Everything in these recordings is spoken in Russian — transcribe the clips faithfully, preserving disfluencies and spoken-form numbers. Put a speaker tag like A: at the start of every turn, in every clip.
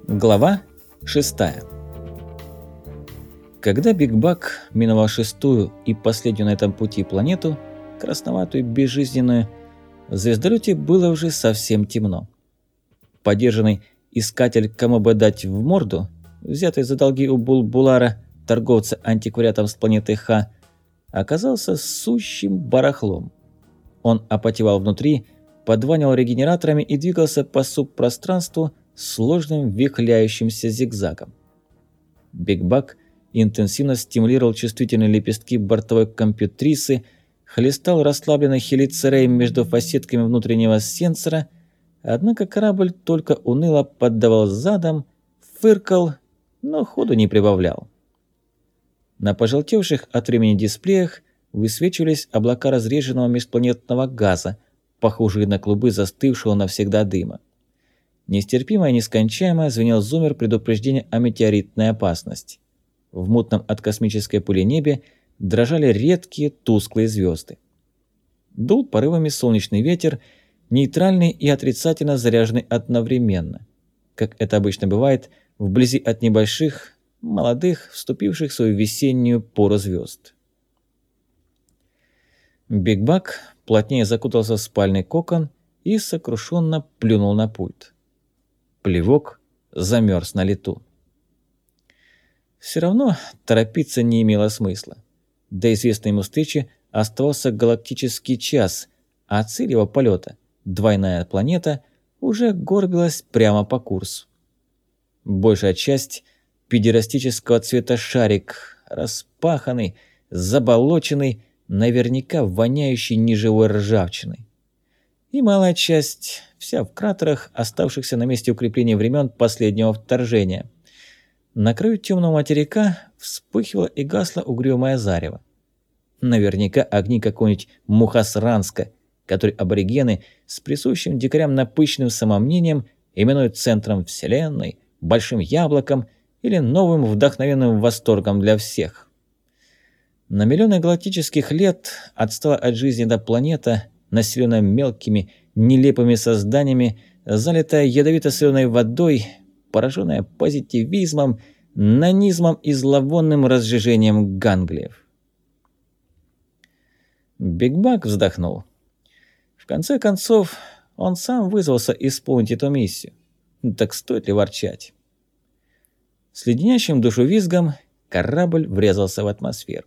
A: Глава шестая. Когда Биг Бак миновал шестую и последнюю на этом пути планету, красноватую, безжизненную, в звездолете было уже совсем темно. Подержанный искатель кому бы дать в морду, взятый за долги у Булбулара, торговца антиквариатом с планеты Ха, оказался сущим барахлом. Он апатевал внутри, подванивал регенераторами и двигался по субпространству сложным вихляющимся зигзагом. Биг Бак интенсивно стимулировал чувствительные лепестки бортовой компьютрисы, хлестал расслабленный хелицерей между фасетками внутреннего сенсора, однако корабль только уныло поддавал задом, фыркал, но ходу не прибавлял. На пожелтевших от времени дисплеях высвечивались облака разреженного межпланетного газа, похожие на клубы застывшего навсегда дыма. Нестерпимо и нескончаемо звенел зуммер предупреждения о метеоритной опасности. В мутном от космической пыли небе дрожали редкие тусклые звезды. Дул порывами солнечный ветер, нейтральный и отрицательно заряженный одновременно, как это обычно бывает вблизи от небольших, молодых, вступивших в свою весеннюю пору звезд. Биг Бак плотнее закутался в спальный кокон и сокрушенно плюнул на пульт. Плевок замерз на лету. Все равно торопиться не имело смысла. До известной ему встречи оставался галактический час, а цель его полета, двойная планета, уже горбилась прямо по курсу. Большая часть педерастического цвета шарик, распаханный, заболоченный, наверняка воняющий неживой ржавчиной. И малая часть, вся в кратерах, оставшихся на месте укрепления времен последнего вторжения. На краю темного материка вспыхивало и гасло угрюмое зарево. Наверняка огни какого-нибудь Мухасранска, который аборигены с присущим дикарям напыщенным самомнением именуют центром Вселенной, большим яблоком или новым вдохновенным восторгом для всех. На миллионы галактических лет отстала от жизни эта планета, населенная мелкими, нелепыми созданиями, залитая ядовито-соленой водой, пораженная позитивизмом, нанизмом и зловонным разжижением ганглиев. Биг Бак вздохнул. В конце концов, он сам вызвался исполнить эту миссию. Так стоит ли ворчать? С леденящим душу визгом корабль врезался в атмосферу.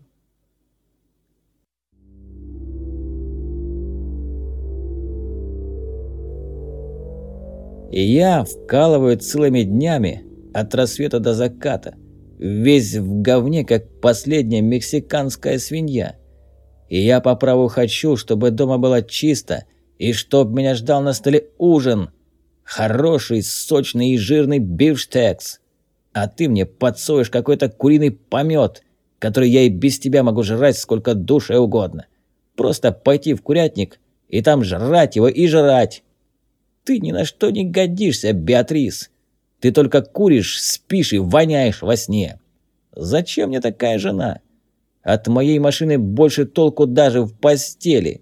A: И я вкалываю целыми днями, от рассвета до заката, весь в говне, как последняя мексиканская свинья. И я по праву хочу, чтобы дома было чисто, и чтоб меня ждал на столе ужин. Хороший, сочный и жирный бифштекс. А ты мне подсовываешь какой-то куриный помет, который я и без тебя могу жрать сколько душе угодно. Просто пойти в курятник и там жрать его и жрать. Ты ни на что не годишься, Беатрис. Ты только куришь, спишь и воняешь во сне. Зачем мне такая жена? От моей машины больше толку даже в постели.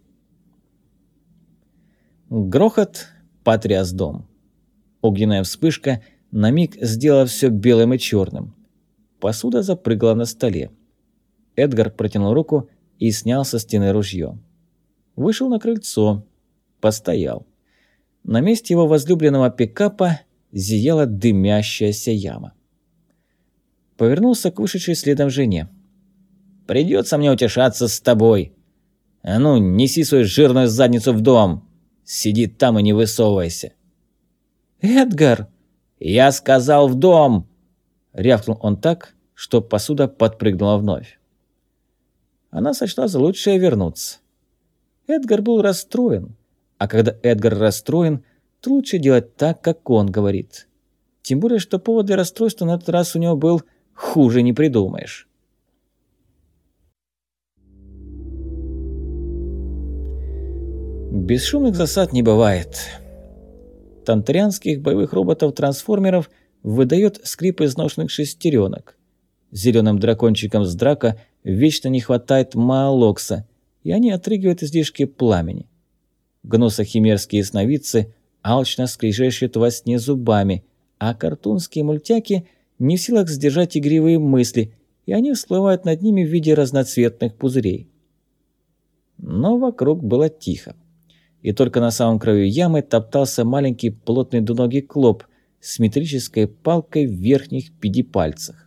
A: Грохот потряс дом. Огненная вспышка на миг сделала все белым и черным. Посуда запрыгала на столе. Эдгар протянул руку и снял со стены ружье. Вышел на крыльцо. Постоял. На месте его возлюбленного пикапа зияла дымящаяся яма. Повернулся к вышедшей следом жене. «Придется мне утешаться с тобой. А ну, неси свою жирную задницу в дом. Сиди там и не высовывайся». «Эдгар!» «Я сказал в дом!» Рявкнул он так, что посуда подпрыгнула вновь. Она сочла за лучшее вернуться. Эдгар был расстроен. А когда Эдгар расстроен, то лучше делать так, как он говорит. Тем более, что повод для расстройства на этот раз у него был хуже не придумаешь. Бесшумных засад не бывает. Тантарианских боевых роботов-трансформеров выдает скрип изношенных шестеренок. Зеленым дракончикам с драка вечно не хватает маалокса, и они отрыгивают излишки пламени. Гносохимерские сновидцы алчно скрежещут во сне зубами, а картунские мультяки не в силах сдержать игривые мысли, и они всплывают над ними в виде разноцветных пузырей. Но вокруг было тихо, и только на самом краю ямы топтался маленький плотный двуногий клоп с металлической палкой в верхних пяти пальцах.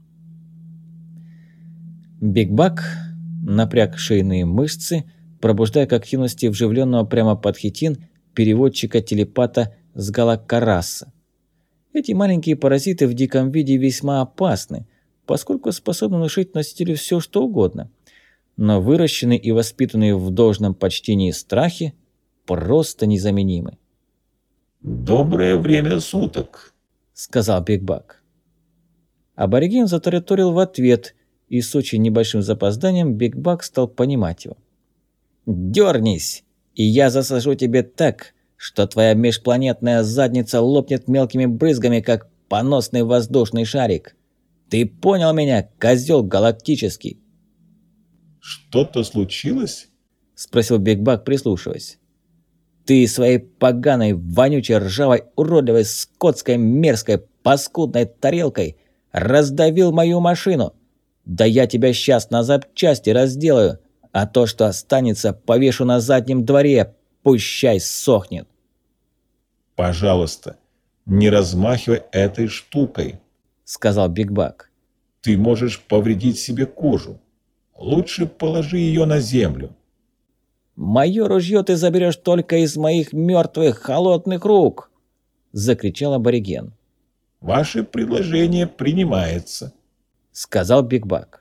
A: Биг Бак напряг шейные мышцы, пробуждая к активности вживленного прямо под хитин переводчика-телепата с Галакараса. Эти маленькие паразиты в диком виде весьма опасны, поскольку способны внушить носителю все, что угодно, но выращенные и воспитанные в должном почтении страхи просто незаменимы.
B: «Доброе время суток»,
A: — сказал Биг Бак. Абориген затараторил в ответ, и с очень небольшим запозданием Биг Бак стал понимать его. «Дёрнись, и я засажу тебе так, что твоя межпланетная задница лопнет мелкими брызгами, как поносный воздушный шарик. Ты понял меня, козёл галактический?»
B: «Что-то случилось?»
A: — спросил Биг Бак, прислушиваясь. «Ты своей поганой, вонючей, ржавой, уродливой, скотской, мерзкой, паскудной тарелкой раздавил мою машину. Да я тебя сейчас на запчасти разделаю, а то, что останется, повешу на заднем дворе, пущай сохнет».
B: «Пожалуйста, не размахивай этой штукой»,
A: — сказал Биг Бак.
B: «Ты можешь повредить себе кожу. Лучше положи ее на землю».
A: «Моё ружье ты заберешь только из моих мертвых холодных рук!» — закричал абориген.
B: «Ваше предложение принимается»,
A: — сказал Биг Бак.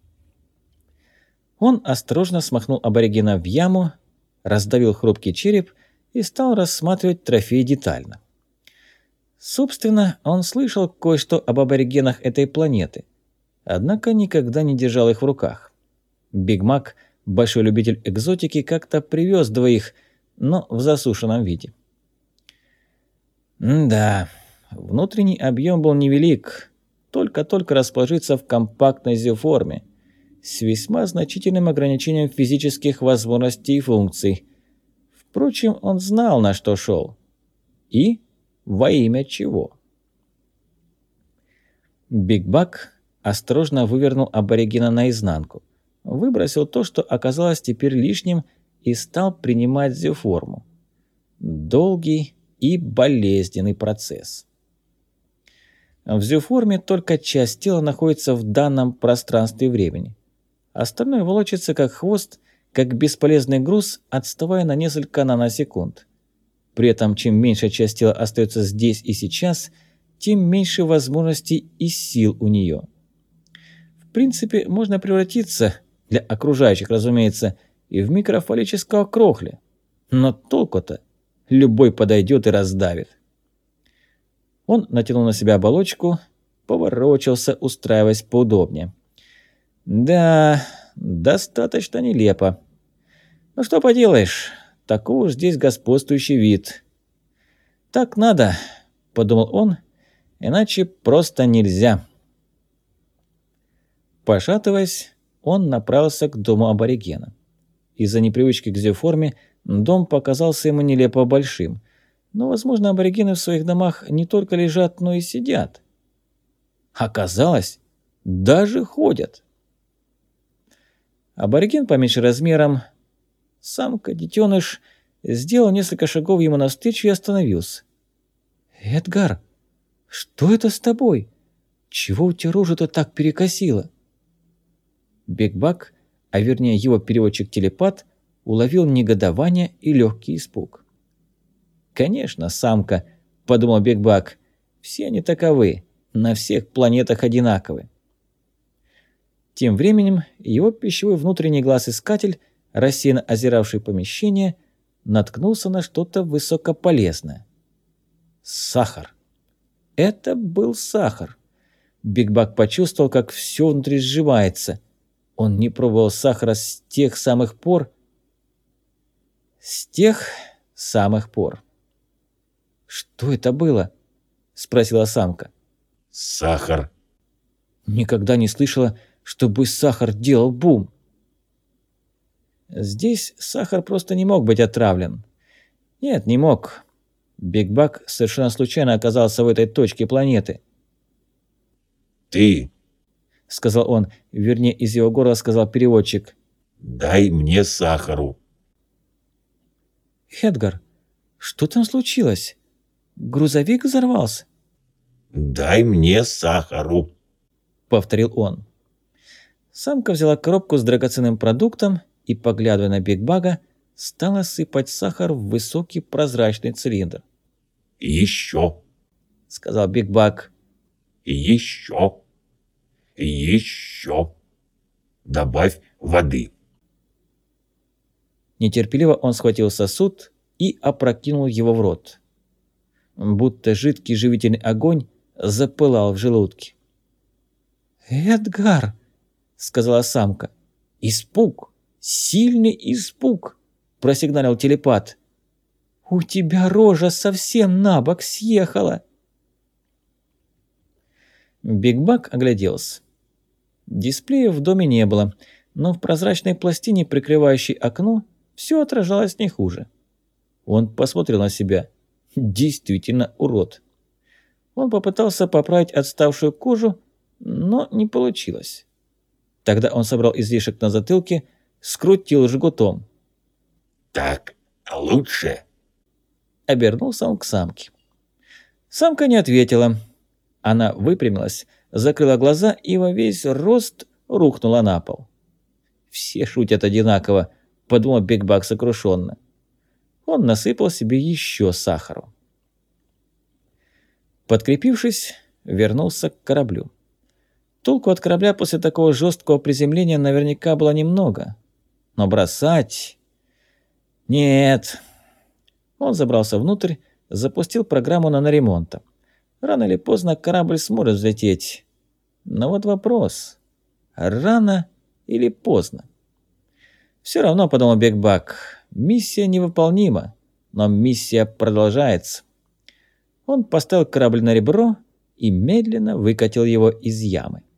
A: Он осторожно смахнул аборигена в яму, раздавил хрупкий череп и стал рассматривать трофей детально. Собственно, он слышал кое-что об аборигенах этой планеты, однако никогда не держал их в руках. Биг Мак, большой любитель экзотики, как-то привез двоих, но в засушенном виде. М-да, внутренний объем был невелик, только-только расположиться в компактной зооформе, с весьма значительным ограничением физических возможностей и функций. Впрочем, он знал, на что шел. И во имя чего. Биг Бак осторожно вывернул аборигена наизнанку, выбросил то, что оказалось теперь лишним, и стал принимать зооформу. Долгий и болезненный процесс. В зооформе только часть тела находится в данном пространстве и времени. Остальное волочится как хвост, как бесполезный груз, отставая на несколько наносекунд. При этом, чем меньше часть тела остается здесь и сейчас, тем меньше возможностей и сил у нее. В принципе, можно превратиться, для окружающих, разумеется, и в микрофаллического крохля. Но толку-то? Любой подойдет и раздавит. Он натянул на себя оболочку, поворочился, устраиваясь поудобнее. Да, достаточно нелепо. Ну что поделаешь, такой уж здесь господствующий вид. Так надо, подумал он, иначе просто нельзя. Пошатываясь, он направился к дому аборигена. Из-за непривычки к зооформе дом показался ему нелепо большим, но, возможно, аборигены в своих домах не только лежат, но и сидят. Оказалось, даже ходят. Абориген поменьше размером, самка-детеныш, сделал несколько шагов ему навстречу и остановился. «Эдгар, что это с тобой? Чего у тебя рожу-то так перекосило?» Биг Бак, а вернее его переводчик-телепат, уловил негодование и легкий испуг. «Конечно, самка», — подумал Биг Бак, — «все они таковы, на всех планетах одинаковы». Тем временем его пищевой внутренний глаз-искатель, рассеянно озиравший помещение, наткнулся на что-то высокополезное. Сахар. Это был сахар. Биг Бак почувствовал, как все внутри сжимается. Он не пробовал сахара с тех самых пор... С тех самых пор. «Что это было?» — спросила самка.
B: «Сахар».
A: Никогда не слышала, чтобы сахар делал бум. Здесь сахар просто не мог быть отравлен. Нет, не мог. Биг Баг совершенно случайно оказался в этой точке планеты.
B: «Ты,
A: — сказал он, вернее, из его горла сказал переводчик.
B: дай мне сахару».
A: «Эдгар, что там случилось? Грузовик взорвался?»
B: «Дай мне сахару»,
A: — повторил он. Самка взяла коробку с драгоценным продуктом и, поглядывая на Биг Бага, стала сыпать сахар в высокий прозрачный цилиндр.
B: «Еще,
A: — сказал Биг Баг.
B: еще, еще. Добавь воды».
A: Нетерпеливо он схватил сосуд и опрокинул его в рот. Будто жидкий живительный огонь запылал в желудке. «Эдгар!» — сказала самка. «Испуг! Сильный испуг!» — просигналил телепат. «У тебя рожа совсем на бок съехала!» Биг Баг огляделся. Дисплея в доме не было, но в прозрачной пластине, прикрывающей окно, все отражалось не хуже. Он посмотрел на себя. Действительно урод. Он попытался поправить отставшую кожу, но не получилось. Тогда он собрал излишек на затылке, скрутил жгутом.
B: «Так лучше?»
A: Обернулся он к самке. Самка не ответила. Она выпрямилась, закрыла глаза и во весь рост рухнула на пол. «Все шутят одинаково», — подумал Биг Баг сокрушенно. Он насыпал себе еще сахару. Подкрепившись, вернулся к кораблю. Толку от корабля после такого жесткого приземления наверняка было немного. Но бросать... Нет. Он забрался внутрь, запустил программу наноремонта. Рано или поздно корабль сможет взлететь. Но вот вопрос. Рано или поздно? Все равно, подумал Биг Баг, миссия невыполнима, но миссия продолжается. Он поставил корабль на ребро и медленно выкатил его из ямы.